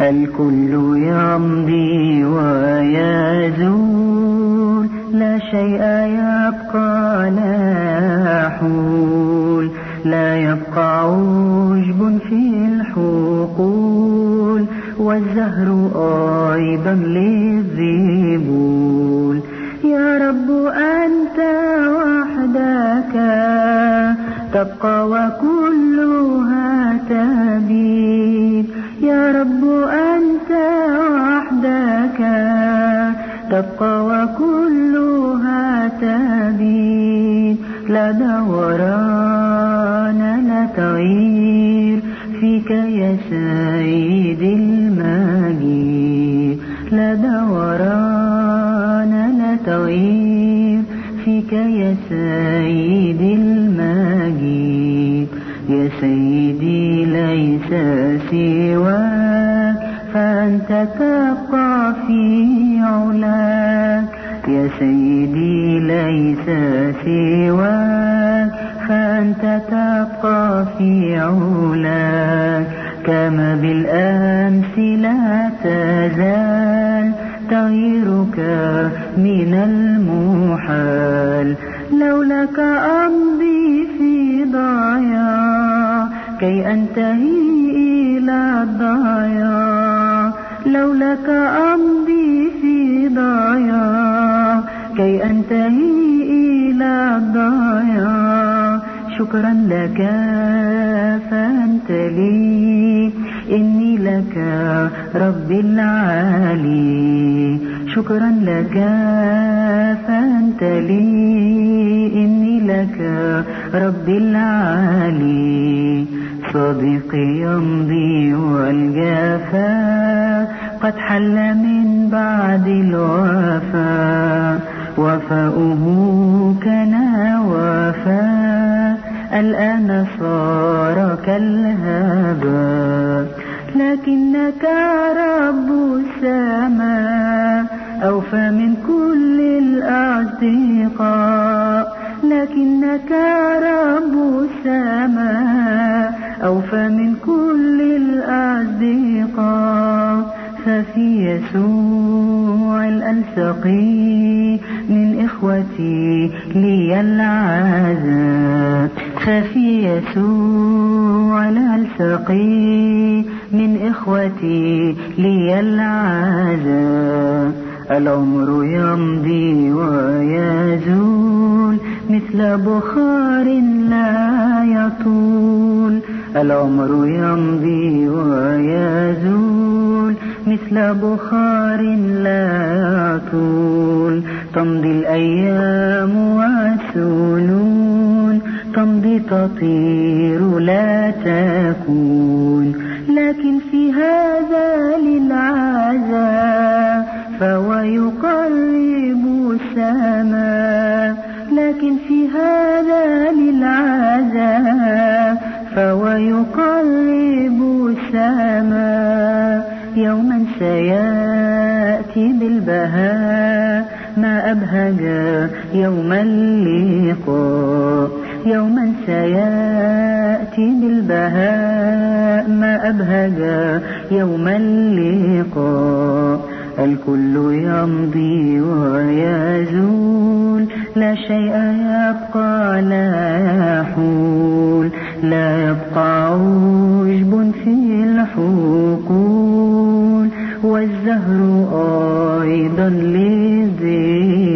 الكل يمضي ويزول، لا شيء يبقى لا حول، لا يبقى عشب في الحقول، والزهر أيضا للذبول. يا رب أنت وحدك تبقى وكلها تبيد، يا رب أنت وحدك تبقى وكلها تبيد. لا دوران لا تغيير فيك يا سيد المجيد، لا دوران لا تغيير فيك يا سيد المجيد. يا سيدي ليس سواك فأنت تبقى في علاك، يا سيدي ليس سواك فأنت تبقى في علاك. كما بالأمس لا تزال تغييرك من المحال، لولاك أمضي في ضياع كي أنتهي إلى الضياع، لولاك أمضي في ضياع كي أنتهي إلى الضياع. شكرا لك فأنت لي، إني لك ربي العالي. شكرا لك فأنت لي، إني لك ربي العالي. صديقي يمضي والجفا قد حل من بعد الوفاء، وفاؤه كان وفاء الآن صار كالهباء. لكنك رب السماء أوفى من كل الأصدقاء، لكنك رب السماء أوفى من كل الأصدقاء. ففي يسوع الألصقي من إخوتي لي العزاء، ففي يسوع الألصقي من إخوتي لي العزاء. العمر يمضي ويزول مثل بخار لا يطول، العمر يمضي ويزول مثل بخار لا يطول. تمضي الأيام والسنون، تمضي تطير لا تكون، لكن في هذا للعزاء فهو يقرب السماء، لكن في هذا للعزاء فهو يقرب السماء. يوما سيأتي بالبهاء ما أبهج يوم اللقاء، يوما سيأتي بالبهاء ما أبهج يوم اللقاء. الكل يمضي ويزول، لا شيء يبقى لا حول، لا يبقى عشب في الحقول، والزهر أيضا للذبول.